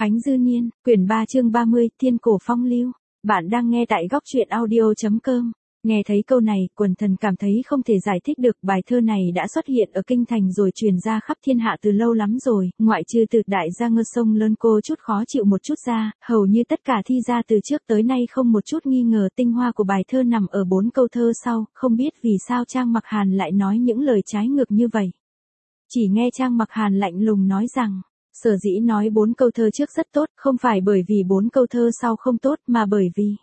Khánh Dư Niên, quyển 3 chương 30, Thiên Cổ Phong Lưu. Bạn đang nghe tại góc truyện audio.com. Nghe thấy câu này, quần thần cảm thấy không thể giải thích được, bài thơ này đã xuất hiện ở kinh thành rồi truyền ra khắp thiên hạ từ lâu lắm rồi, ngoại trừ từ đại gia Ngơ Sông Lớn cô chút khó chịu một chút ra, hầu như tất cả thi ra từ trước tới nay không một chút nghi ngờ. Tinh hoa của bài thơ nằm ở 4 câu thơ sau, không biết vì sao Trang Mặc Hàn lại nói những lời trái ngược như vậy. Chỉ nghe Trang Mặc Hàn lạnh lùng nói rằng, sở dĩ nói 4 câu thơ trước rất tốt, không phải bởi vì 4 câu thơ sau không tốt, mà bởi vì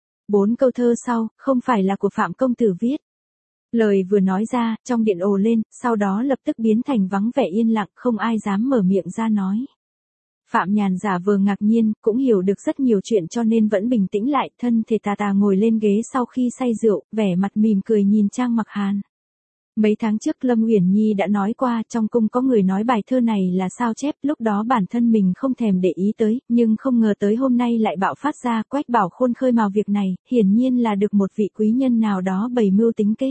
4 câu thơ sau, không phải là của Phạm công tử viết. Lời vừa nói ra, trong điện ồ lên, sau đó lập tức biến thành vắng vẻ yên lặng, không ai dám mở miệng ra nói. Phạm Nhàn giả vờ ngạc nhiên, cũng hiểu được rất nhiều chuyện cho nên vẫn bình tĩnh lại, thân thể tà tà ngồi lên ghế sau khi say rượu, vẻ mặt mỉm cười nhìn Trang Mặc Hàn. Mấy tháng trước Lâm Uyển Nhi đã nói qua, trong cung có người nói bài thơ này là sao chép, lúc đó bản thân mình không thèm để ý tới, nhưng không ngờ tới hôm nay lại bạo phát ra. Quách Bảo Khôn khơi mào việc này, hiển nhiên là được một vị quý nhân nào đó bày mưu tính kế.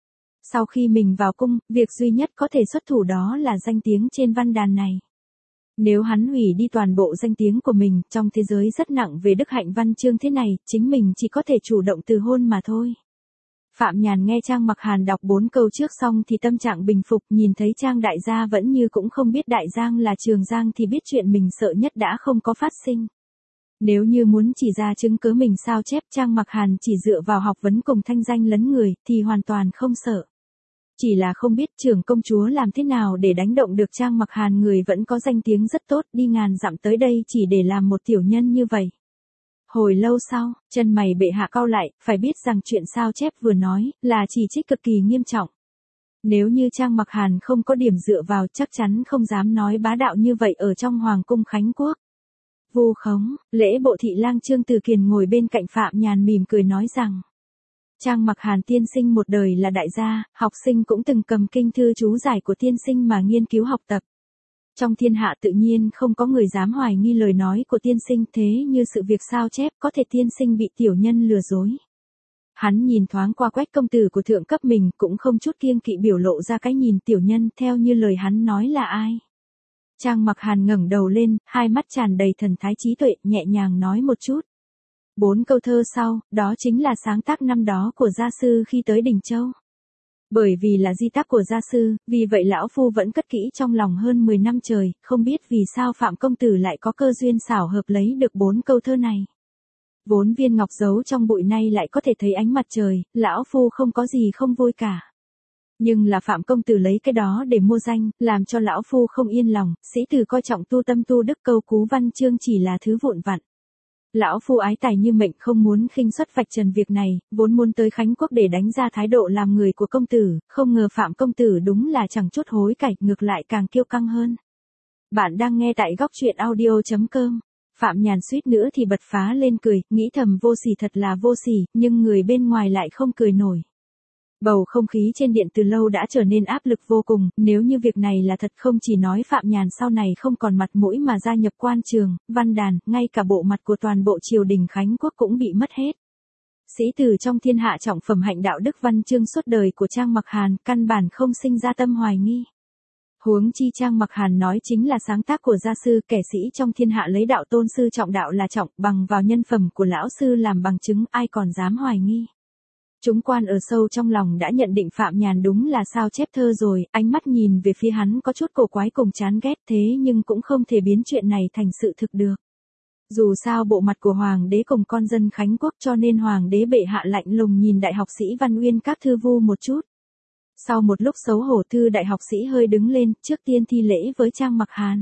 Sau khi mình vào cung, việc duy nhất có thể xuất thủ đó là danh tiếng trên văn đàn này. Nếu hắn hủy đi toàn bộ danh tiếng của mình, trong thế giới rất nặng về đức hạnh văn chương thế này, chính mình chỉ có thể chủ động từ hôn mà thôi. Phạm Nhàn nghe Trang Mặc Hàn đọc 4 câu trước xong thì tâm trạng bình phục, nhìn thấy Trang đại gia vẫn như cũng không biết Đại Giang là Trường Giang thì biết chuyện mình sợ nhất đã không có phát sinh. Nếu như muốn chỉ ra chứng cớ mình sao chép, Trang Mặc Hàn chỉ dựa vào học vấn cùng thanh danh lấn người thì hoàn toàn không sợ. Chỉ là không biết trưởng công chúa làm thế nào để đánh động được Trang Mặc Hàn, người vẫn có danh tiếng rất tốt, đi ngàn dặm tới đây chỉ để làm một tiểu nhân như vậy. Hồi lâu sau, chân mày bệ hạ cau lại, phải biết rằng chuyện sao chép vừa nói, là chỉ trích cực kỳ nghiêm trọng. Nếu như Trang Mặc Hàn không có điểm dựa vào, chắc chắn không dám nói bá đạo như vậy ở trong Hoàng cung Khánh Quốc. Vu khống, lễ bộ thị lang Trương Từ Kiền ngồi bên cạnh Phạm Nhàn mỉm cười nói rằng, Trang Mặc Hàn tiên sinh một đời là đại gia, học sinh cũng từng cầm kinh thư chú giải của tiên sinh mà nghiên cứu học tập. Trong thiên hạ tự nhiên không có người dám hoài nghi lời nói của tiên sinh, thế như sự việc sao chép có thể tiên sinh bị tiểu nhân lừa dối. Hắn nhìn thoáng qua Quách công tử của thượng cấp mình, cũng không chút kiêng kỵ biểu lộ ra cái nhìn tiểu nhân theo như lời hắn nói là ai. Trang Mặc Hàn ngẩng đầu lên, hai mắt tràn đầy thần thái trí tuệ, nhẹ nhàng nói một chút. 4 câu thơ sau, đó chính là sáng tác năm đó của gia sư khi tới Đình Châu. Bởi vì là di tác của gia sư, vì vậy lão phu vẫn cất kỹ trong lòng hơn 10 năm trời, không biết vì sao Phạm công tử lại có cơ duyên xảo hợp lấy được 4 câu thơ này. Vốn viên ngọc giấu trong bụi nay lại có thể thấy ánh mặt trời, lão phu không có gì không vui cả. Nhưng là Phạm công tử lấy cái đó để mua danh, làm cho lão phu không yên lòng, sĩ tử coi trọng tu tâm tu đức, câu cú văn chương chỉ là thứ vụn vặt. Lão phu ái tài như mệnh, không muốn khinh suất vạch trần việc này, vốn muốn tới Khánh Quốc để đánh ra thái độ làm người của công tử, không ngờ Phạm công tử đúng là chẳng chút hối cải, ngược lại càng kiêu căng hơn. Bạn đang nghe tại góc truyện audio.com. Phạm Nhàn suýt nữa thì bật phá lên cười, nghĩ thầm vô sỉ thật là vô sỉ, nhưng người bên ngoài lại không cười nổi. Bầu không khí trên điện từ lâu đã trở nên áp lực vô cùng, nếu như việc này là thật, không chỉ nói Phạm Nhàn sau này không còn mặt mũi mà gia nhập quan trường, văn đàn, ngay cả bộ mặt của toàn bộ triều đình Khánh Quốc cũng bị mất hết. Sĩ tử trong thiên hạ trọng phẩm hạnh đạo đức văn chương suốt đời của Trang Mặc Hàn, căn bản không sinh ra tâm hoài nghi. Huống chi Trang Mặc Hàn nói chính là sáng tác của gia sư, kẻ sĩ trong thiên hạ lấy đạo tôn sư trọng đạo là trọng, bằng vào nhân phẩm của lão sư làm bằng chứng, ai còn dám hoài nghi. Chúng quan ở sâu trong lòng đã nhận định Phạm Nhàn đúng là sao chép thơ rồi, ánh mắt nhìn về phía hắn có chút cổ quái cùng chán ghét, thế nhưng cũng không thể biến chuyện này thành sự thực được. Dù sao bộ mặt của Hoàng đế cùng con dân Khánh Quốc, cho nên Hoàng đế bệ hạ lạnh lùng nhìn đại học sĩ Văn Uyên các thư vu một chút. Sau một lúc xấu hổ, thư đại học sĩ hơi đứng lên, trước tiên thi lễ với Trang Mặc Hàn.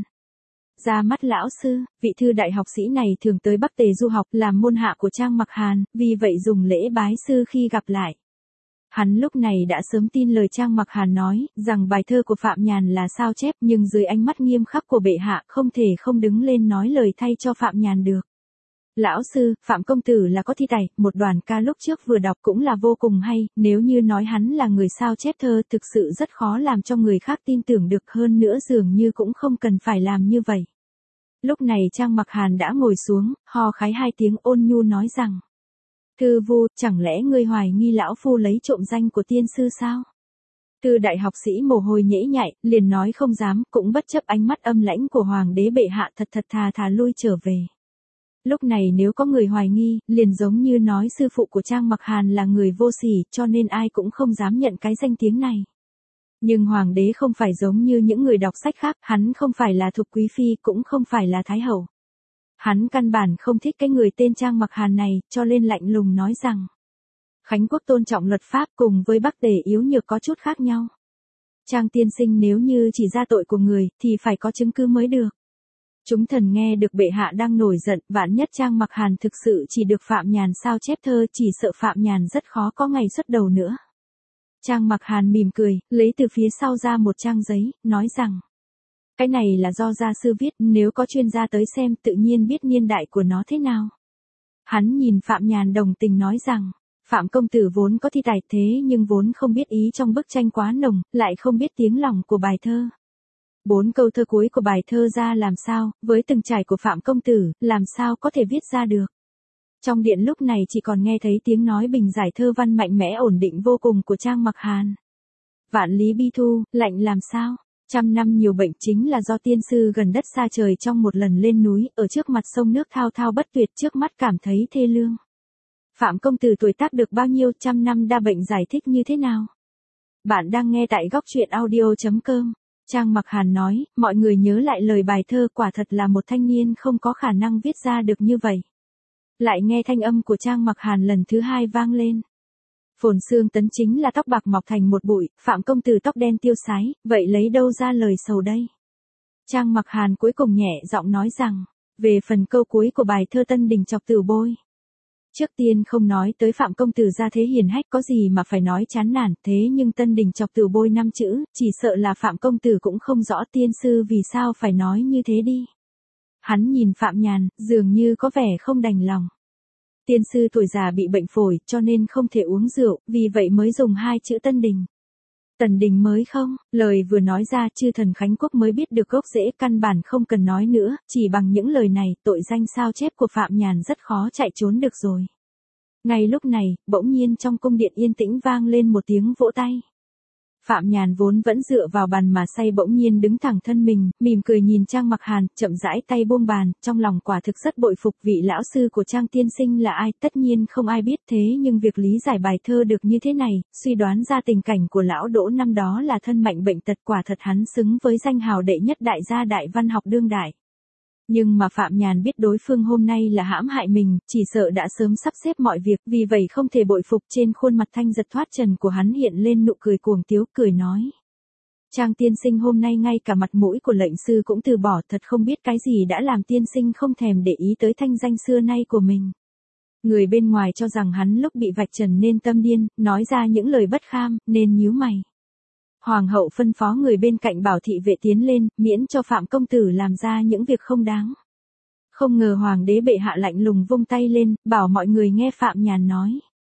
Ra mắt lão sư, vị thư đại học sĩ này thường tới Bắc Tề du học, làm môn hạ của Trang Mặc Hàn, vì vậy dùng lễ bái sư khi gặp lại. Hắn lúc này đã sớm tin lời Trang Mặc Hàn nói, rằng bài thơ của Phạm Nhàn là sao chép, nhưng dưới ánh mắt nghiêm khắc của bệ hạ, không thể không đứng lên nói lời thay cho Phạm Nhàn được. Lão sư, Phạm công tử là có thi tài, một đoàn ca lúc trước vừa đọc cũng là vô cùng hay, nếu như nói hắn là người sao chép thơ thực sự rất khó làm cho người khác tin tưởng được, hơn nữa dường như cũng không cần phải làm như vậy. Lúc này Trang Mặc Hàn đã ngồi xuống, ho khái 2 tiếng, ôn nhu nói rằng, thư vu, chẳng lẽ ngươi hoài nghi lão phu lấy trộm danh của tiên sư sao? Tư đại học sĩ mồ hôi nhễ nhại, liền nói không dám, cũng bất chấp ánh mắt âm lãnh của hoàng đế bệ hạ, thật thật thà thà lui trở về. Lúc này nếu có người hoài nghi, liền giống như nói sư phụ của Trang Mặc Hàn là người vô sỉ, cho nên ai cũng không dám nhận cái danh tiếng này. Nhưng hoàng đế không phải giống như những người đọc sách khác, hắn không phải là thục quý phi, cũng không phải là thái hậu. Hắn căn bản không thích cái người tên Trang Mặc Hàn này, cho nên lạnh lùng nói rằng Khánh quốc tôn trọng luật pháp, cùng với Bắc Tề yếu nhược có chút khác nhau. Trang tiên sinh nếu như chỉ ra tội của người, thì phải có chứng cứ mới được. Chúng thần nghe được bệ hạ đang nổi giận, vạn nhất Trang Mặc Hàn thực sự chỉ được Phạm Nhàn sao chép thơ, chỉ sợ Phạm Nhàn rất khó có ngày xuất đầu nữa. Trang Mặc Hàn mỉm cười, lấy từ phía sau ra một trang giấy, nói rằng cái này là do gia sư viết, nếu có chuyên gia tới xem tự nhiên biết niên đại của nó thế nào. Hắn nhìn Phạm Nhàn đồng tình nói rằng, Phạm công tử vốn có thi tài thế nhưng vốn không biết ý trong bức tranh quá nồng, lại không biết tiếng lòng của bài thơ. 4 câu thơ cuối của bài thơ ra làm sao, với từng trải của Phạm công tử, làm sao có thể viết ra được. Trong điện lúc này chỉ còn nghe thấy tiếng nói bình giải thơ văn mạnh mẽ ổn định vô cùng của Trang Mặc Hàn. Vạn lý bi thu, lạnh làm sao? 100 năm nhiều bệnh chính là do tiên sư gần đất xa trời trong một lần lên núi, ở trước mặt sông nước thao thao bất tuyệt, trước mắt cảm thấy thê lương. Phạm công tử tuổi tác được bao nhiêu, 100 năm đa bệnh giải thích như thế nào? Bạn đang nghe tại góc truyện audio.com. Trang Mặc Hàn nói, mọi người nhớ lại lời bài thơ, quả thật là một thanh niên không có khả năng viết ra được như vậy. Lại nghe thanh âm của Trang Mặc Hàn lần thứ 2 vang lên. Phồn xương tấn chính là tóc bạc mọc thành một bụi, Phạm công tử tóc đen tiêu sái, vậy lấy đâu ra lời sầu đây? Trang Mặc Hàn cuối cùng nhẹ giọng nói rằng, về phần câu cuối của bài thơ Tân Đình chọc Tử Bôi. Trước tiên không nói tới Phạm công tử gia thế hiền hách có gì mà phải nói chán nản, thế nhưng Tân Đình chọc Tử Bôi 5 chữ, chỉ sợ là Phạm công tử cũng không rõ tiên sư vì sao phải nói như thế đi. Hắn nhìn Phạm Nhàn, dường như có vẻ không đành lòng. Tiên sư tuổi già bị bệnh phổi, cho nên không thể uống rượu, vì vậy mới dùng 2 chữ Tân Đình. Tần Đình mới không, lời vừa nói ra chư thần Khánh quốc mới biết được gốc rễ, căn bản không cần nói nữa, chỉ bằng những lời này, tội danh sao chép của Phạm Nhàn rất khó chạy trốn được rồi. Ngay lúc này, bỗng nhiên trong cung điện yên tĩnh vang lên một tiếng vỗ tay. Phạm Nhàn vốn vẫn dựa vào bàn mà say bỗng nhiên đứng thẳng thân mình, mỉm cười nhìn Trang Mặc Hàn, chậm rãi tay buông bàn, trong lòng quả thực rất bội phục vị lão sư của Trang tiên sinh là ai, tất nhiên không ai biết thế nhưng việc lý giải bài thơ được như thế này, suy đoán ra tình cảnh của lão Đỗ năm đó là thân mệnh bệnh tật, quả thật hắn xứng với danh hào đệ nhất đại gia đại văn học đương đại. Nhưng mà Phạm Nhàn biết đối phương hôm nay là hãm hại mình, chỉ sợ đã sớm sắp xếp mọi việc, vì vậy không thể bội phục, trên khuôn mặt thanh giật thoát trần của hắn hiện lên nụ cười cuồng tiếu, cười nói. Trang tiên sinh hôm nay ngay cả mặt mũi của lệnh sư cũng từ bỏ, thật không biết cái gì đã làm tiên sinh không thèm để ý tới thanh danh xưa nay của mình. Người bên ngoài cho rằng hắn lúc bị vạch trần nên tâm điên, nói ra những lời bất kham, nên nhíu mày. Hoàng hậu phân phó người bên cạnh bảo thị vệ tiến lên, miễn cho Phạm công tử làm ra những việc không đáng. Không ngờ hoàng đế bệ hạ lạnh lùng vung tay lên, bảo mọi người nghe Phạm Nhàn nói.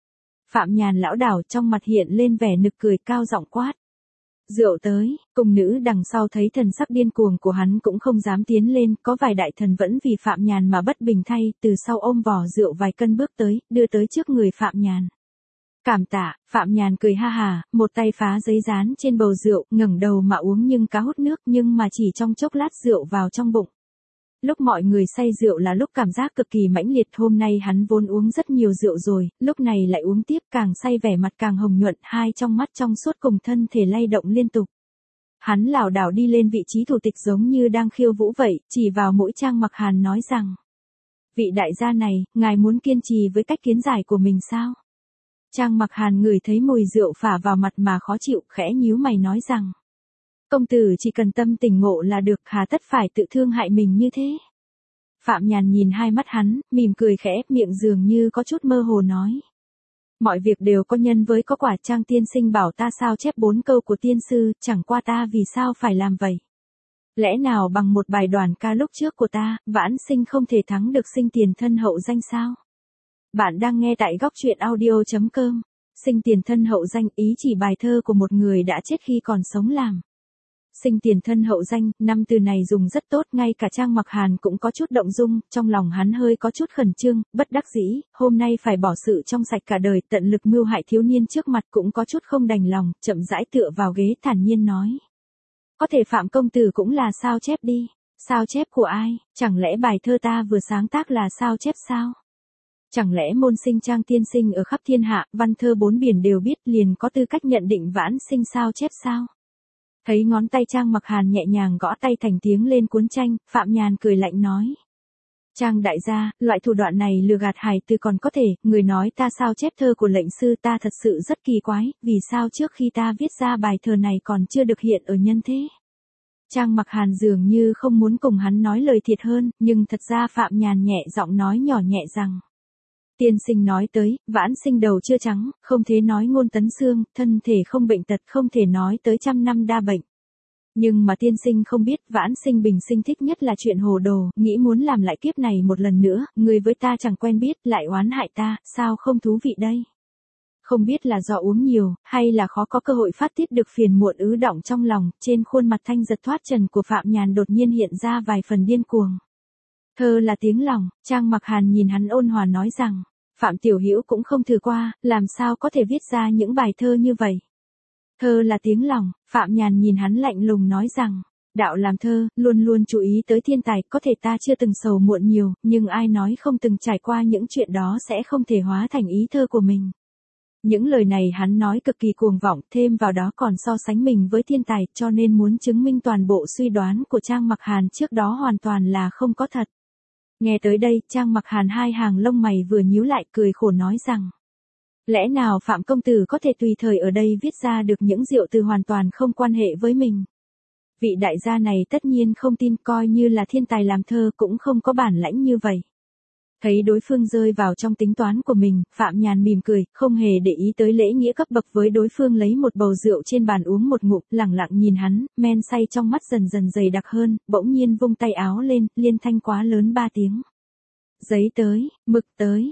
Phạm Nhàn lão đảo trong mặt hiện lên vẻ nực cười, cao giọng quát. Rượu tới, cung nữ đằng sau thấy thần sắc điên cuồng của hắn cũng không dám tiến lên, có vài đại thần vẫn vì Phạm Nhàn mà bất bình thay, từ sau ôm vỏ rượu vài cân bước tới, đưa tới trước người Phạm Nhàn. Cảm tạ, Phạm Nhàn cười ha hà, một tay phá giấy dán trên bầu rượu, ngẩng đầu mà uống nhưng cá hút nước, nhưng mà chỉ trong chốc lát rượu vào trong bụng. Lúc mọi người say rượu là lúc cảm giác cực kỳ mãnh liệt, hôm nay hắn vốn uống rất nhiều rượu rồi, lúc này lại uống tiếp, càng say vẻ mặt càng hồng nhuận, hai trong mắt trong suốt cùng thân thể lay động liên tục. Hắn lảo đảo đi lên vị trí thủ tịch giống như đang khiêu vũ vậy, chỉ vào mũi Trang Mặc Hàn nói rằng. Vị đại gia này, ngài muốn kiên trì với cách kiến giải của mình sao? Trang Mặc Hàn ngửi thấy mùi rượu phả vào mặt mà khó chịu, khẽ nhíu mày nói rằng. Công tử chỉ cần tâm tỉnh ngộ là được, hà tất phải tự thương hại mình như thế. Phạm Nhàn nhìn hai mắt hắn, mỉm cười khẽ, miệng dường như có chút mơ hồ nói. Mọi việc đều có nhân với có quả, Trang tiên sinh bảo ta sao chép 4 câu của tiên sư, chẳng qua ta vì sao phải làm vậy. Lẽ nào bằng một bài đoàn ca lúc trước của ta, vãn sinh không thể thắng được sinh tiền thân hậu danh sao? Bạn đang nghe tại góc truyện audio.com. Sinh tiền thân hậu danh ý chỉ bài thơ của một người đã chết khi còn sống làm. Sinh tiền thân hậu danh, năm từ này dùng rất tốt, ngay cả Trang Mặc Hàn cũng có chút động dung, trong lòng hắn hơi có chút khẩn trương, bất đắc dĩ, hôm nay phải bỏ sự trong sạch cả đời, tận lực mưu hại thiếu niên trước mặt cũng có chút không đành lòng, chậm rãi tựa vào ghế thản nhiên nói. Có thể Phạm công tử cũng là sao chép đi. Sao chép của ai, chẳng lẽ bài thơ ta vừa sáng tác là sao chép sao? Chẳng lẽ môn sinh Trang tiên sinh ở khắp thiên hạ, văn thơ bốn biển đều biết, liền có tư cách nhận định vãn sinh sao chép sao? Thấy ngón tay Trang Mặc Hàn nhẹ nhàng gõ tay thành tiếng lên cuốn tranh, Phạm Nhàn cười lạnh nói. Trang đại gia, loại thủ đoạn này lừa gạt hài từ còn có thể, người nói ta sao chép thơ của lệnh sư, ta thật sự rất kỳ quái, vì sao trước khi ta viết ra bài thơ này còn chưa được hiện ở nhân thế? Trang Mặc Hàn dường như không muốn cùng hắn nói lời thiệt hơn, nhưng thật ra Phạm Nhàn nhẹ giọng nói nhỏ nhẹ rằng. Tiên sinh nói tới, vãn sinh đầu chưa trắng, không thể nói ngôn tấn xương, thân thể không bệnh tật, không thể nói tới 100 năm đa bệnh. Nhưng mà tiên sinh không biết, vãn sinh bình sinh thích nhất là chuyện hồ đồ, nghĩ muốn làm lại kiếp này một lần nữa, người với ta chẳng quen biết, lại oán hại ta, sao không thú vị đây? Không biết là do uống nhiều, hay là khó có cơ hội phát tiết được phiền muộn ứ đọng trong lòng, trên khuôn mặt thanh giật thoát trần của Phạm Nhàn đột nhiên hiện ra vài phần điên cuồng. Thơ là tiếng lòng, Trang Mặc Hàn nhìn hắn ôn hòa nói rằng, Phạm Tiểu Hữu cũng không thử qua, làm sao có thể viết ra những bài thơ như vậy. Thơ là tiếng lòng, Phạm Nhàn nhìn hắn lạnh lùng nói rằng, đạo làm thơ, luôn luôn chú ý tới thiên tài, có thể ta chưa từng sầu muộn nhiều, nhưng ai nói không từng trải qua những chuyện đó sẽ không thể hóa thành ý thơ của mình. Những lời này hắn nói cực kỳ cuồng vọng, thêm vào đó còn so sánh mình với thiên tài, cho nên muốn chứng minh toàn bộ suy đoán của Trang Mặc Hàn trước đó hoàn toàn là không có thật. Nghe tới đây, Trang Mặc Hàn hai hàng lông mày vừa nhíu lại cười khổ nói rằng. Lẽ nào Phạm công tử có thể tùy thời ở đây viết ra được những diệu từ hoàn toàn không quan hệ với mình? Vị đại gia này tất nhiên không tin, coi như là thiên tài làm thơ cũng không có bản lãnh như vậy. Thấy đối phương rơi vào trong tính toán của mình, Phạm Nhàn mỉm cười, không hề để ý tới lễ nghĩa cấp bậc với đối phương, lấy một bầu rượu trên bàn uống một ngụm, lẳng lặng nhìn hắn, men say trong mắt dần dần dày đặc hơn, bỗng nhiên vung tay áo lên, liên thanh quá lớn 3 tiếng. Giấy tới, mực tới,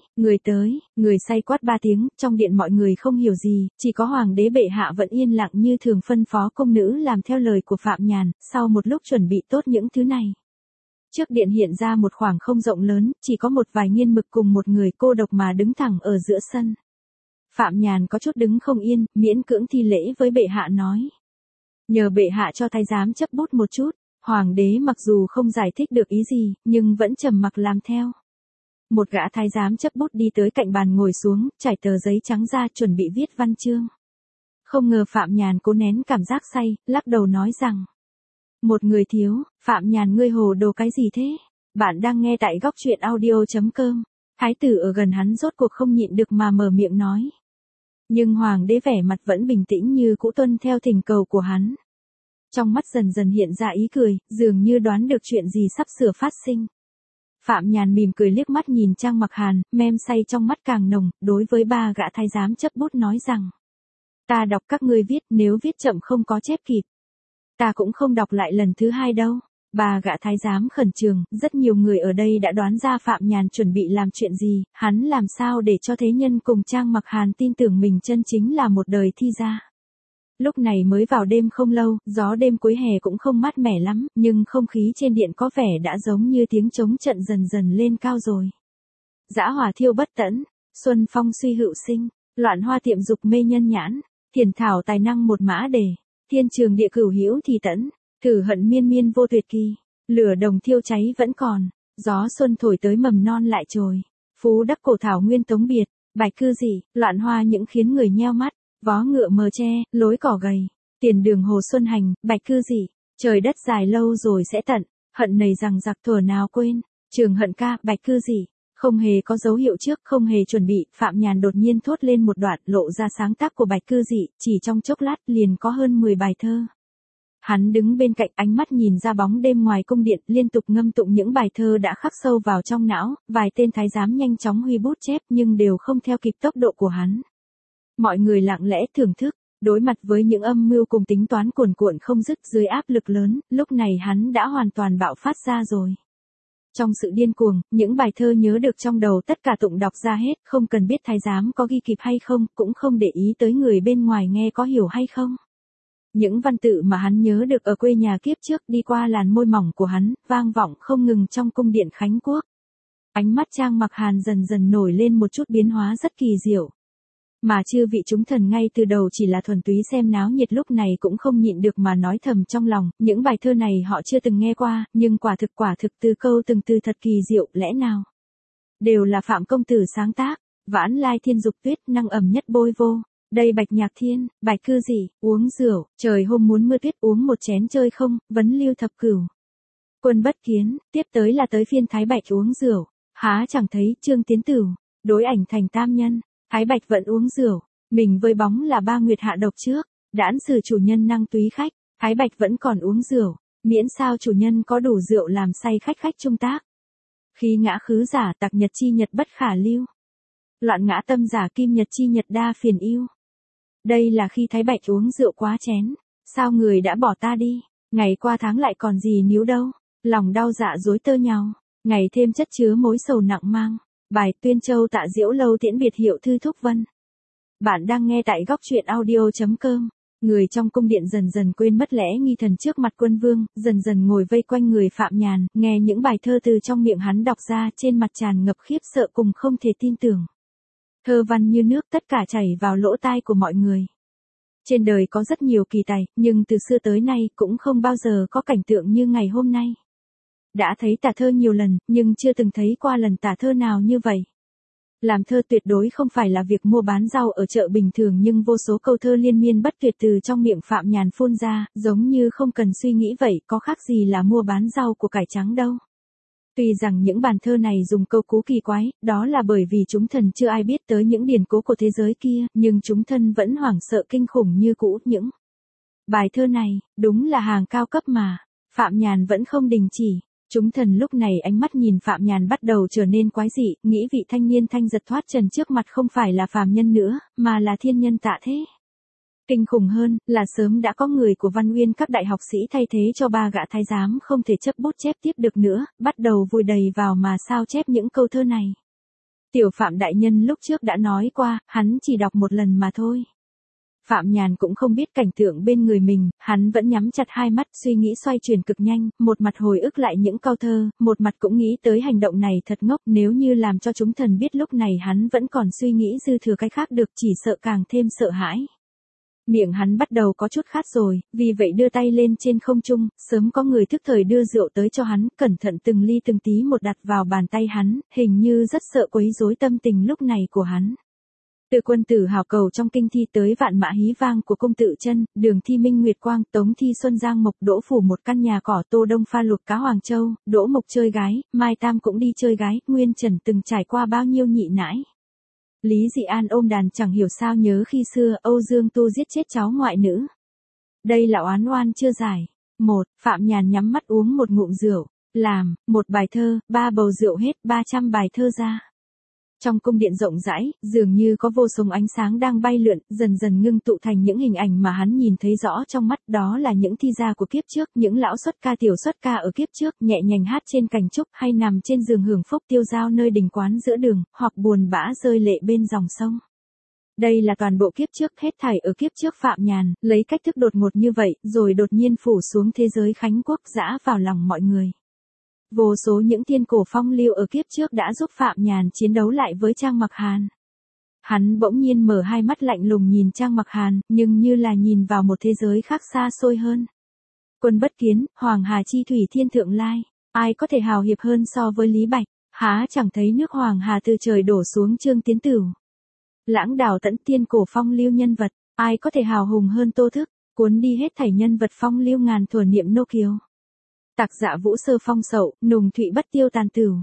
người say quát 3 tiếng, trong điện mọi người không hiểu gì, chỉ có hoàng đế bệ hạ vẫn yên lặng như thường phân phó công nữ làm theo lời của Phạm Nhàn, sau một lúc chuẩn bị tốt những thứ này. Trước điện hiện ra một khoảng không rộng lớn, chỉ có một vài nghiên mực cùng một người cô độc mà đứng thẳng ở giữa sân. Phạm Nhàn có chút đứng không yên, miễn cưỡng thi lễ với bệ hạ nói. Nhờ bệ hạ cho thái giám chấp bút một chút, hoàng đế mặc dù không giải thích được ý gì, nhưng vẫn trầm mặc làm theo. Một gã thái giám chấp bút đi tới cạnh bàn ngồi xuống, trải tờ giấy trắng ra chuẩn bị viết văn chương. Không ngờ Phạm Nhàn cố nén cảm giác say, lắc đầu nói rằng. Một người thiếu, Phạm Nhàn ngươi hồ đồ cái gì thế? Bạn đang nghe tại góc truyện audio.com. Thái tử ở gần hắn rốt cuộc không nhịn được mà mở miệng nói. Nhưng hoàng đế vẻ mặt vẫn bình tĩnh như cũ, tuân theo thỉnh cầu của hắn. Trong mắt dần dần hiện ra ý cười, dường như đoán được chuyện gì sắp sửa phát sinh. Phạm Nhàn mỉm cười liếc mắt nhìn Trang Mặc Hàn, mem say trong mắt càng nồng, đối với 3 gã thái giám chấp bút nói rằng. Ta đọc các ngươi viết, nếu viết chậm không có chép kịp. Ta cũng không đọc lại lần thứ 2 đâu. 3 gã thái giám khẩn trương, rất nhiều người ở đây đã đoán ra Phạm Nhàn chuẩn bị làm chuyện gì, hắn làm sao để cho thế nhân cùng Trang Mặc Hàn tin tưởng mình chân chính là một đời thi gia. Lúc này mới vào đêm không lâu, gió đêm cuối hè cũng không mát mẻ lắm, nhưng không khí trên điện có vẻ đã giống như tiếng trống trận dần dần lên cao rồi. Dã hỏa thiêu bất tẫn, xuân phong suy hữu sinh, loạn hoa tiệm dục mê nhân nhãn, thiền thảo tài năng một mã đề, thiên trường địa cửu hữu thì tẫn, thử hận miên miên vô tuyệt kỳ, lửa đồng thiêu cháy vẫn còn, gió xuân thổi tới mầm non lại trồi, phú đắc cổ thảo nguyên tống biệt, bạch cư dị, loạn hoa những khiến người nheo mắt. Vó ngựa mờ che, lối cỏ gầy, tiền đường hồ xuân hành, bạch cư dị, trời đất dài lâu rồi sẽ tận, hận nầy rằng giặc thuở nào quên, trường hận ca, bạch cư dị, không hề có dấu hiệu trước, không hề chuẩn bị, Phạm Nhàn đột nhiên thốt lên một đoạn, lộ ra sáng tác của bạch cư dị, chỉ trong chốc lát liền có hơn 10 bài thơ. Hắn đứng bên cạnh, ánh mắt nhìn ra bóng đêm ngoài cung điện, liên tục ngâm tụng những bài thơ đã khắc sâu vào trong não, vài tên thái giám nhanh chóng huy bút chép nhưng đều không theo kịp tốc độ của hắn. Mọi người lặng lẽ thưởng thức, đối mặt với những âm mưu cùng tính toán cuồn cuộn không dứt dưới áp lực lớn, lúc này hắn đã hoàn toàn bạo phát ra rồi. Trong sự điên cuồng, những bài thơ nhớ được trong đầu tất cả tụng đọc ra hết, không cần biết thái giám có ghi kịp hay không, cũng không để ý tới người bên ngoài nghe có hiểu hay không. Những văn tự mà hắn nhớ được ở quê nhà kiếp trước đi qua làn môi mỏng của hắn, vang vọng không ngừng trong cung điện Khánh Quốc. Ánh mắt Trang Mặc Hàn dần dần nổi lên một chút biến hóa rất kỳ diệu. Mà chư vị chúng thần ngay từ đầu chỉ là thuần túy xem náo nhiệt lúc này cũng không nhịn được mà nói thầm trong lòng, những bài thơ này họ chưa từng nghe qua, nhưng quả thực từ câu từng từ thật kỳ diệu, lẽ nào đều là Phạm công tử sáng tác. Vãn lai thiên dục tuyết, năng ẩm nhất bôi vô. Đây Bạch Nhạc Thiên, Bạch cư gì, uống rượu, trời hôm muốn mưa tuyết uống một chén chơi không, vấn lưu thập cửu. Quân bất kiến, tiếp tới là tới phiên Thái Bạch uống rượu, há chẳng thấy Trương Tiến Tửu, đối ảnh thành tam nhân, Thái Bạch vẫn uống rượu, mình với bóng là ba nguyệt hạ độc trước, đãn xử chủ nhân năng túy khách, Thái Bạch vẫn còn uống rượu, miễn sao chủ nhân có đủ rượu làm say khách chung tác. Khi ngã khứ giả tặc nhật chi nhật bất khả lưu. Loạn ngã tâm giả kim nhật chi nhật đa phiền yêu. Đây là khi Thái Bạch uống rượu quá chén, sao người đã bỏ ta đi, ngày qua tháng lại còn gì níu đâu, lòng đau dạ dối tơ nhau, ngày thêm chất chứa mối sầu nặng mang. Bài Tuyên Châu Tạ Diễu Lâu tiễn biệt Hiệu Thư Thúc Vân. Bạn đang nghe tại góc truyện audio.com. Người trong cung điện dần dần quên mất lẽ nghi thần trước mặt quân vương, dần dần ngồi vây quanh người Phạm Nhàn, nghe những bài thơ từ trong miệng hắn đọc ra, trên mặt tràn ngập khiếp sợ cùng không thể tin tưởng. Thơ văn như nước tất cả chảy vào lỗ tai của mọi người. Trên đời có rất nhiều kỳ tài, nhưng từ xưa tới nay cũng không bao giờ có cảnh tượng như ngày hôm nay. Đã thấy tả thơ nhiều lần, nhưng chưa từng thấy qua lần tả thơ nào như vậy. Làm thơ tuyệt đối không phải là việc mua bán rau ở chợ bình thường, nhưng vô số câu thơ liên miên bất tuyệt từ trong miệng Phạm Nhàn phun ra, giống như không cần suy nghĩ vậy, có khác gì là mua bán rau của cải trắng đâu. Tuy rằng những bản thơ này dùng câu cú kỳ quái, đó là bởi vì chúng thần chưa ai biết tới những điển cố của thế giới kia, nhưng chúng thân vẫn hoảng sợ kinh khủng như cũ. Những bài thơ này, đúng là hàng cao cấp mà. Phạm Nhàn vẫn không đình chỉ. Chúng thần lúc này ánh mắt nhìn Phạm Nhàn bắt đầu trở nên quái dị, nghĩ vị thanh niên thanh giật thoát trần trước mặt không phải là phàm nhân nữa, mà là thiên nhân tạ thế. Kinh khủng hơn, là sớm đã có người của Văn Uyên các đại học sĩ thay thế cho ba gã thái giám không thể chấp bút chép tiếp được nữa, bắt đầu vùi đầy vào mà sao chép những câu thơ này. Tiểu Phạm đại nhân lúc trước đã nói qua, hắn chỉ đọc một lần mà thôi. Phạm Nhàn cũng không biết cảnh tượng bên người mình, hắn vẫn nhắm chặt hai mắt, suy nghĩ xoay chuyển cực nhanh, một mặt hồi ức lại những câu thơ, một mặt cũng nghĩ tới hành động này thật ngốc, nếu như làm cho chúng thần biết lúc này hắn vẫn còn suy nghĩ dư thừa cái khác được, chỉ sợ càng thêm sợ hãi. Miệng hắn bắt đầu có chút khát rồi, vì vậy đưa tay lên trên không trung, sớm có người thức thời đưa rượu tới cho hắn, cẩn thận từng ly từng tí một đặt vào bàn tay hắn, hình như rất sợ quấy rối tâm tình lúc này của hắn. Từ quân tử hào cầu trong kinh thi tới vạn mã hí vang của công tự chân, đường thi minh nguyệt quang, tống thi xuân giang mộc, đỗ phủ một căn nhà cỏ, tô đông pha luộc cá Hoàng Châu, đỗ mộc chơi gái, mai tam cũng đi chơi gái, nguyên trần từng trải qua bao nhiêu nhị nãi. Lý Dị An ôm đàn chẳng hiểu sao nhớ khi xưa, Âu Dương Tu giết chết cháu ngoại nữ. Đây là oán oan chưa giải. Phạm Nhàn nhắm mắt uống một ngụm rượu, làm, một bài thơ, 3 bầu rượu hết, 300 bài thơ ra. Trong cung điện rộng rãi, dường như có vô số ánh sáng đang bay lượn, dần dần ngưng tụ thành những hình ảnh mà hắn nhìn thấy rõ trong mắt, đó là những thi gia của kiếp trước, những lão xuất ca tiểu xuất ca ở kiếp trước, nhẹ nhàng hát trên cành trúc, hay nằm trên giường hưởng phúc tiêu dao nơi đình quán giữa đường, hoặc buồn bã rơi lệ bên dòng sông. Đây là toàn bộ kiếp trước, hết thảy ở kiếp trước Phạm Nhàn, lấy cách thức đột ngột như vậy, rồi đột nhiên phủ xuống thế giới Khánh Quốc, dã vào lòng mọi người. Vô số những thiên cổ phong lưu ở kiếp trước đã giúp Phạm Nhàn chiến đấu lại với Trang Mặc Hàn. Hắn bỗng nhiên mở hai mắt lạnh lùng nhìn Trang Mặc Hàn, nhưng như là nhìn vào một thế giới khác xa xôi hơn. Quân bất kiến, Hoàng Hà chi thủy thiên thượng lai, ai có thể hào hiệp hơn so với Lý Bạch, há chẳng thấy nước Hoàng Hà từ trời đổ xuống Trương Tiến Tửu. Lãng đảo tận thiên cổ phong lưu nhân vật, ai có thể hào hùng hơn Tô Thức, cuốn đi hết thảy nhân vật phong lưu ngàn thuở niệm nô kiều. Tạc dạ vũ sơ phong sậu, nùng thụy bất tiêu tàn tửu.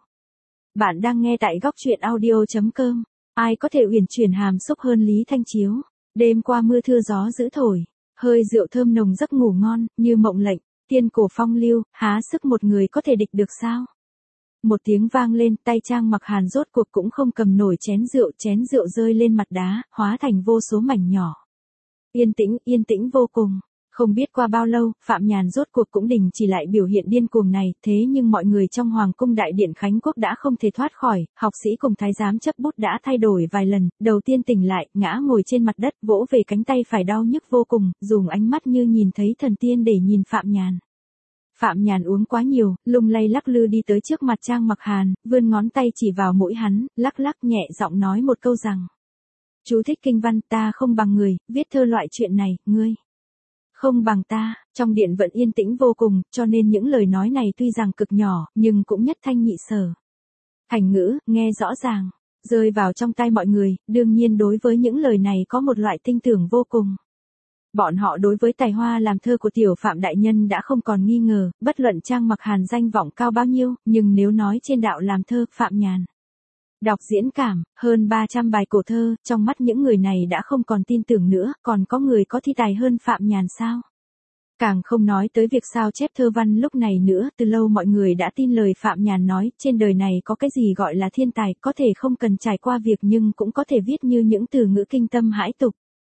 Bạn đang nghe tại góc truyện audio.com. Ai có thể uyển chuyển hàm xúc hơn Lý Thanh Chiếu. Đêm qua mưa thưa gió giữ thổi, hơi rượu thơm nồng giấc ngủ ngon, như mộng lệnh, tiên cổ phong lưu, há sức một người có thể địch được sao? Một tiếng vang lên, tay Trang Mặc Hàn rốt cuộc cũng không cầm nổi chén rượu rơi lên mặt đá, hóa thành vô số mảnh nhỏ. Yên tĩnh vô cùng. Không biết qua bao lâu, Phạm Nhàn rốt cuộc cũng đình chỉ lại biểu hiện điên cuồng này, thế nhưng mọi người trong Hoàng cung Đại điện Khánh Quốc đã không thể thoát khỏi, học sĩ cùng thái giám chấp bút đã thay đổi vài lần, đầu tiên tỉnh lại, ngã ngồi trên mặt đất, vỗ về cánh tay phải đau nhức vô cùng, dùng ánh mắt như nhìn thấy thần tiên để nhìn Phạm Nhàn. Phạm Nhàn uống quá nhiều, lung lay lắc lư đi tới trước mặt Trang Mặc Hàn, vươn ngón tay chỉ vào mũi hắn, lắc lắc nhẹ giọng nói một câu rằng: Chú thích kinh văn, ta không bằng người, viết thơ loại chuyện này, ngươi không bằng ta. Trong điện vẫn yên tĩnh vô cùng, cho nên những lời nói này tuy rằng cực nhỏ, nhưng cũng nhất thanh nhị sở. Thành ngữ, nghe rõ ràng, rơi vào trong tai mọi người, đương nhiên đối với những lời này có một loại tin tưởng vô cùng. Bọn họ đối với tài hoa làm thơ của tiểu Phạm đại nhân đã không còn nghi ngờ, bất luận Trang Mặc Hàn danh vọng cao bao nhiêu, nhưng nếu nói trên đạo làm thơ, Phạm Nhàn đọc diễn cảm, hơn 300 bài cổ thơ, trong mắt những người này đã không còn tin tưởng nữa, còn có người có thi tài hơn Phạm Nhàn sao? Càng không nói tới việc sao chép thơ văn lúc này nữa, từ lâu mọi người đã tin lời Phạm Nhàn nói, trên đời này có cái gì gọi là thiên tài, có thể không cần trải qua việc nhưng cũng có thể viết như những từ ngữ kinh tâm hãi tục.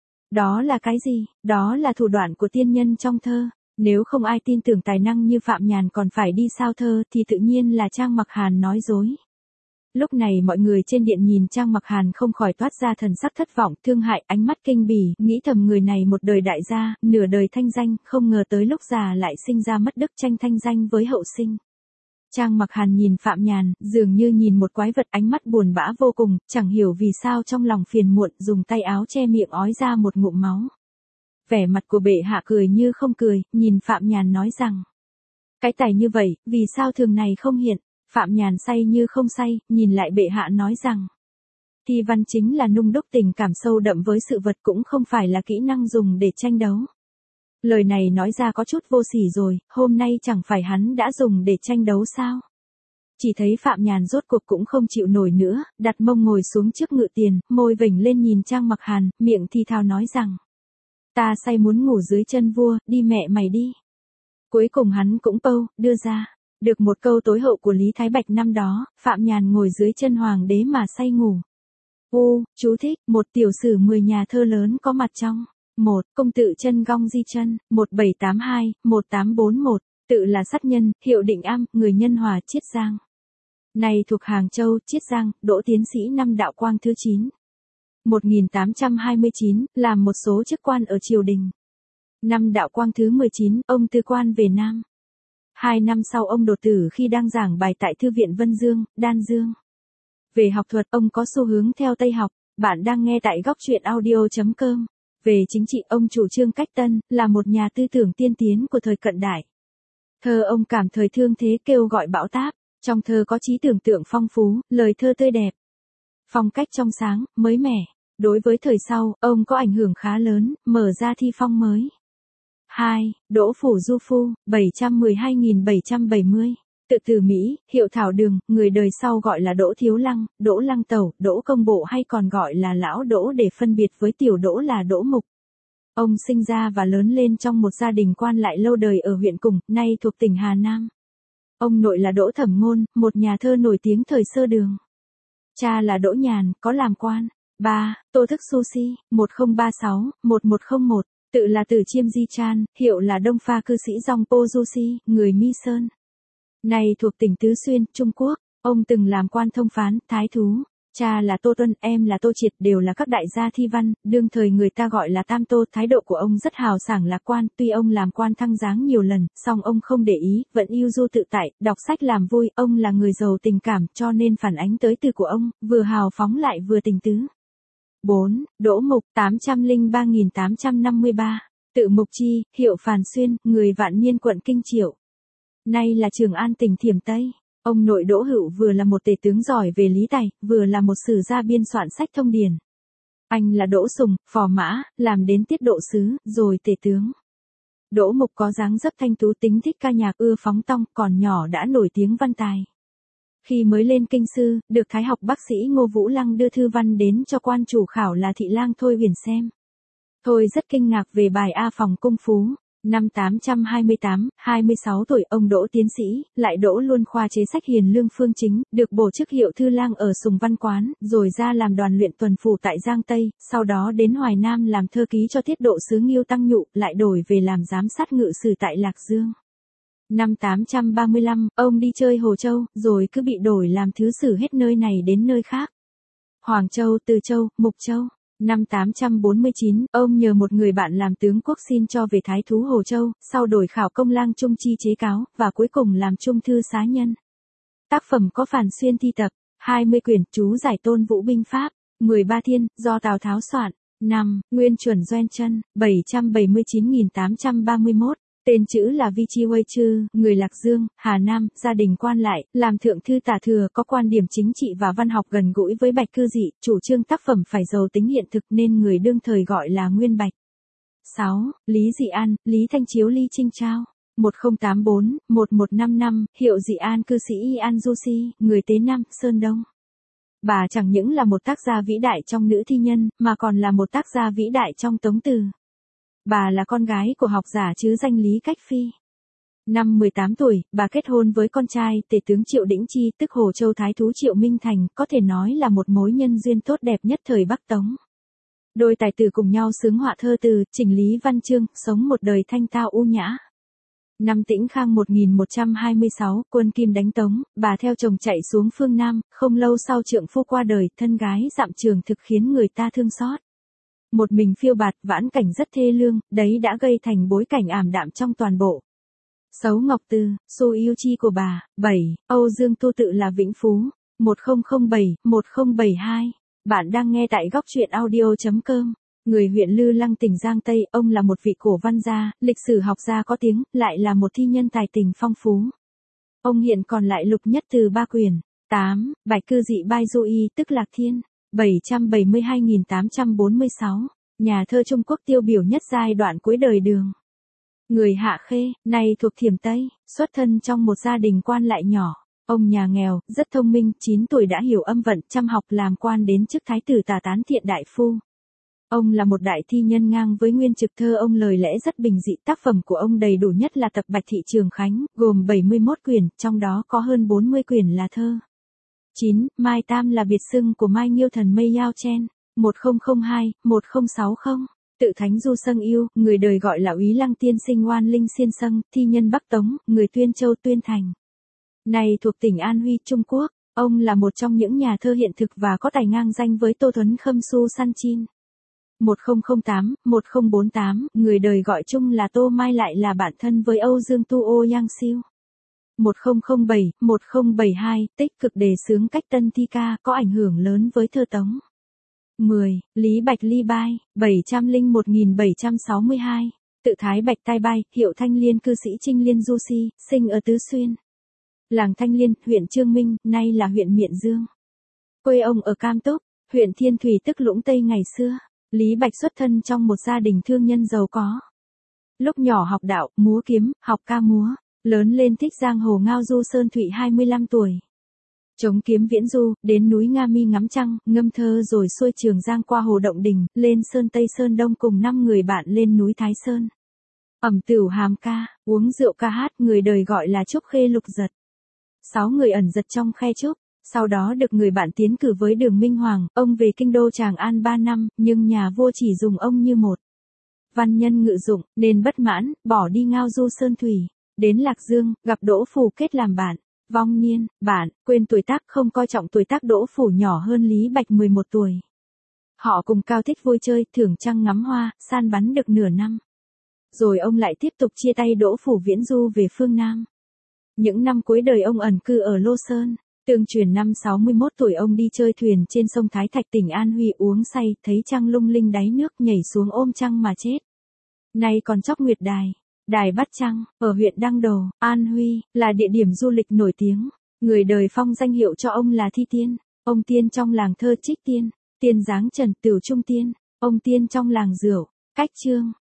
Đó là cái gì? Đó là thủ đoạn của tiên nhân trong thơ. Nếu không ai tin tưởng tài năng như Phạm Nhàn còn phải đi sao thơ thì tự nhiên là Trang Mặc Hàn nói dối. Lúc này mọi người trên điện nhìn Trang Mặc Hàn không khỏi toát ra thần sắc thất vọng, thương hại, ánh mắt kinh bỉ, nghĩ thầm người này một đời đại gia, nửa đời thanh danh, không ngờ tới lúc già lại sinh ra mất đức, tranh thanh danh với hậu sinh. Trang Mặc Hàn nhìn Phạm Nhàn, dường như nhìn một quái vật, ánh mắt buồn bã vô cùng, chẳng hiểu vì sao trong lòng phiền muộn, dùng tay áo che miệng ói ra một ngụm máu. Vẻ mặt của bệ hạ cười như không cười, nhìn Phạm Nhàn nói rằng: Cái tài như vậy, vì sao thường này không hiện? Phạm Nhàn say như không say, nhìn lại bệ hạ nói rằng: Thi văn chính là nung đúc tình cảm sâu đậm với sự vật, cũng không phải là kỹ năng dùng để tranh đấu. Lời này nói ra có chút vô sỉ rồi, hôm nay chẳng phải hắn đã dùng để tranh đấu sao? Chỉ thấy Phạm Nhàn rốt cuộc cũng không chịu nổi nữa, đặt mông ngồi xuống trước ngự tiền, môi vểnh lên nhìn Trang Mặc Hàn, miệng thì thào nói rằng: Ta say muốn ngủ dưới chân vua, đi mẹ mày đi. Cuối cùng hắn cũng đưa ra được một câu tối hậu của Lý Thái Bạch năm đó, Phạm Nhàn ngồi dưới chân hoàng đế mà say ngủ. Chú thích, một tiểu sử 10 nhà thơ lớn có mặt trong. 1. Công tự chân Gong Di Chân, 1782, 1841, tự là sát nhân, hiệu Định Am, người Nhân Hòa, Chiết Giang. Này thuộc Hàng Châu, Chiết Giang, đỗ tiến sĩ năm Đạo Quang thứ 9. 1829, làm một số chức quan ở triều đình. Năm Đạo Quang thứ 19, ông từ quan về Nam. 2 năm sau ông đột tử khi đang giảng bài tại Thư viện Vân Dương, Đan Dương. Về học thuật, ông có xu hướng theo Tây học. Bạn đang nghe tại góc truyện audio.com. Về chính trị, ông chủ trương cách tân, là một nhà tư tưởng tiên tiến của thời cận đại. Thơ ông cảm thời thương thế kêu gọi bão táp. Trong thơ có trí tưởng tượng phong phú, lời thơ tươi đẹp. Phong cách trong sáng, mới mẻ. Đối với thời sau, ông có ảnh hưởng khá lớn, mở ra thi phong mới. 2. Đỗ Phủ Du Phu, 712.770. Tự từ Mỹ, hiệu Thảo Đường, người đời sau gọi là Đỗ Thiếu Lăng, Đỗ Lăng Tẩu, Đỗ Công Bộ hay còn gọi là Lão Đỗ để phân biệt với tiểu Đỗ là Đỗ Mục. Ông sinh ra và lớn lên trong một gia đình quan lại lâu đời ở huyện Cùng, nay thuộc tỉnh Hà Nam. Ông nội là Đỗ Thẩm Ngôn, một nhà thơ nổi tiếng thời sơ đường. Cha là Đỗ Nhàn, có làm quan. 3. Tô Thức Sushi, 1036-1101, tự là Tử Chiêm Di Chan, hiệu là Đông Pha cư sĩ Dòng Po Dusi, người Mi Sơn. Nay thuộc tỉnh Tứ Xuyên, Trung Quốc. Ông từng làm quan thông phán, thái thú. Cha là Tô Tuân, em là Tô Triệt, đều là các đại gia thi văn, đương thời người ta gọi là Tam Tô. Thái độ của ông rất hào sảng lạc quan, tuy ông làm quan thăng giáng nhiều lần, song ông không để ý, vẫn yêu du tự tại, đọc sách làm vui. Ông là người giàu tình cảm, cho nên phản ánh tới từ của ông, vừa hào phóng lại vừa tình tứ. 4. Đỗ Mục, 803.853, tự Mục Chi, hiệu Phàn Xuyên, người Vạn Niên quận Kinh Triệu. Nay là Trường An tỉnh Thiểm Tây. Ông nội Đỗ Hữu vừa là một tể tướng giỏi về lý tài, vừa là một sử gia biên soạn sách thông điển. Anh là Đỗ Sùng, phò mã, làm đến tiết độ sứ, rồi tể tướng. Đỗ Mục có dáng dấp thanh tú, tính thích ca nhạc, ưa phóng tong, còn nhỏ đã nổi tiếng văn tài. Khi mới lên kinh sư, được thái học bác sĩ Ngô Vũ Lăng đưa thư văn đến cho quan chủ khảo là thị lang Thôi Huyền xem. Thôi rất kinh ngạc về bài A Phòng Cung Phú. Năm 828, 26 tuổi ông đỗ tiến sĩ, lại đỗ luôn khoa chế sách hiền lương phương chính, được bổ chức hiệu thư lang ở Sùng Văn Quán, rồi ra làm đoàn luyện tuần phủ tại Giang Tây, sau đó đến Hoài Nam làm thơ ký cho tiết độ sứ Nghiêu Tăng Nhụ, lại đổi về làm giám sát ngự sử tại Lạc Dương. Năm 835, ông đi chơi Hồ Châu, rồi cứ bị đổi làm thứ sử hết nơi này đến nơi khác. Hoàng Châu, Từ Châu, Mục Châu. Năm 849, ông nhờ một người bạn làm tướng quốc xin cho về thái thú Hồ Châu, sau đổi khảo công lang trung chi chế cáo, và cuối cùng làm trung thư xá nhân. Tác phẩm có Phàn Xuyên thi tập, 20 quyển, chú giải Tôn Vũ binh pháp, 13 thiên, do Tào Tháo soạn. 5. Nguyên chuẩn Doen Chân, 779.831. Tên chữ là Vi Chi Huây Chư, người Lạc Dương, Hà Nam, gia đình quan lại, làm thượng thư tả thừa, có quan điểm chính trị và văn học gần gũi với Bạch Cư Dị, chủ trương tác phẩm phải giàu tính hiện thực nên người đương thời gọi là Nguyên Bạch. 6. Lý Dị An, Lý Thanh Chiếu Ly Trinh Trao. 1084, 1155, hiệu Dị An cư sĩ Y An Du Si, người Tế Nam, Sơn Đông. Bà chẳng những là một tác gia vĩ đại trong nữ thi nhân, mà còn là một tác gia vĩ đại trong tống từ. Bà là con gái của học giả chứ danh Lý Cách Phi. Năm 18 tuổi, bà kết hôn với con trai tể tướng Triệu Đĩnh Chi, tức Hồ Châu Thái thú Triệu Minh Thành, có thể nói là một mối nhân duyên tốt đẹp nhất thời Bắc Tống. Đôi tài tử cùng nhau xướng họa thơ từ, chỉnh lý văn chương, sống một đời thanh tao u nhã. Năm Tĩnh Khang 1126, quân Kim đánh Tống, bà theo chồng chạy xuống phương Nam, không lâu sau trượng phu qua đời, thân gái dạm trường thực khiến người ta thương xót. Một mình phiêu bạt, vãn cảnh rất thê lương, đấy đã gây thành bối cảnh ảm đạm trong toàn bộ. Sấu Ngọc Tư, Xu Yêu Chi của bà. 7. Âu Dương Tu tự là Vĩnh Phú. 1007-1072. Bạn đang nghe tại góc truyện audio.com. Người huyện Lư Lăng tỉnh Giang Tây, ông là một vị cổ văn gia, lịch sử học gia có tiếng, lại là một thi nhân tài tình phong phú. Ông hiện còn lại lục nhất từ 3 quyển. 8. Bạch Cư Dị Bai Du Y, tức Lạc Thiên. 772.846. Nhà thơ Trung Quốc tiêu biểu nhất giai đoạn cuối đời Đường. Người Hạ Khê, nay thuộc Thiểm Tây, xuất thân trong một gia đình quan lại nhỏ. Ông nhà nghèo, rất thông minh, 9 tuổi đã hiểu âm vận, chăm học làm quan đến chức thái tử Tả Tán Thiện Đại Phu. Ông là một đại thi nhân ngang với nguyên trực thơ, ông lời lẽ rất bình dị, tác phẩm của ông đầy đủ nhất là tập Bạch Thị Trường Khánh, gồm 71 quyển, trong đó có hơn 40 quyển là thơ. 9. Mai Tam là biệt xưng của Mai Nghiêu Thần Mây Yao Chen. 1002-1060. Tự Thánh Du Sâng Yêu, người đời gọi là Úy Lăng Tiên Sinh Oan Linh Xiên Sâng, thi nhân Bắc Tống, người Tuyên Châu Tuyên Thành. Này thuộc tỉnh An Huy, Trung Quốc, ông là một trong những nhà thơ hiện thực và có tài ngang danh với Tô Thuấn Khâm Su San Chin. 1008-1048, người đời gọi chung là Tô Mai lại là bạn thân với Âu Dương Tu Ô Yang Siêu. 1007-1072, tích cực đề xướng cách tân thi ca, có ảnh hưởng lớn với thơ Tống. 10. Lý Bạch Ly Bai, 701-1762. Tự Thái Bạch Tai Bai, hiệu Thanh Liên cư sĩ Trinh Liên Du Si, sinh ở Tứ Xuyên. Làng Thanh Liên, huyện Chương Minh, nay là huyện Miện Dương. Quê ông ở Cam Túc, huyện Thiên Thủy tức Lũng Tây ngày xưa. Lý Bạch xuất thân trong một gia đình thương nhân giàu có. Lúc nhỏ học đạo, múa kiếm, học ca múa. Lớn lên thích giang hồ ngao du sơn thủy 25 tuổi. Chống kiếm viễn du, đến núi Nga Mi ngắm trăng, ngâm thơ rồi xuôi Trường Giang qua hồ Động Đình, lên Sơn Tây Sơn Đông cùng 5 người bạn lên núi Thái Sơn. Ẩm tửu hàm ca, uống rượu ca hát, người đời gọi là Trúc Khê Lục Giật. 6 người ẩn giật trong khe trúc, sau đó được người bạn tiến cử với Đường Minh Hoàng, ông về kinh đô Tràng An 3 năm, nhưng nhà vua chỉ dùng ông như một văn nhân ngự dụng, nên bất mãn, bỏ đi ngao du sơn thủy. Đến Lạc Dương, gặp Đỗ Phủ kết làm bạn. Vong niên, bạn, quên tuổi tác, không coi trọng tuổi tác. Đỗ Phủ nhỏ hơn Lý Bạch 11 tuổi. Họ cùng cao thích vui chơi, thưởng trăng ngắm hoa, săn bắn được nửa năm. Rồi ông lại tiếp tục chia tay Đỗ Phủ viễn du về phương Nam. Những năm cuối đời ông ẩn cư ở Lô Sơn. Tương truyền năm 61 tuổi ông đi chơi thuyền trên sông Thái Thạch tỉnh An Huy, uống say, thấy trăng lung linh đáy nước, nhảy xuống ôm trăng mà chết. Nay còn Chóc Nguyệt Đài. Đài Bắt Trăng, ở huyện Đăng Đồ, An Huy, là địa điểm du lịch nổi tiếng. Người đời phong danh hiệu cho ông là Thi Tiên. Ông Tiên trong làng thơ Trích Tiên, Tiên Giáng Trần, Tửu Trung Tiên. Ông Tiên trong làng rượu, Cách Trương,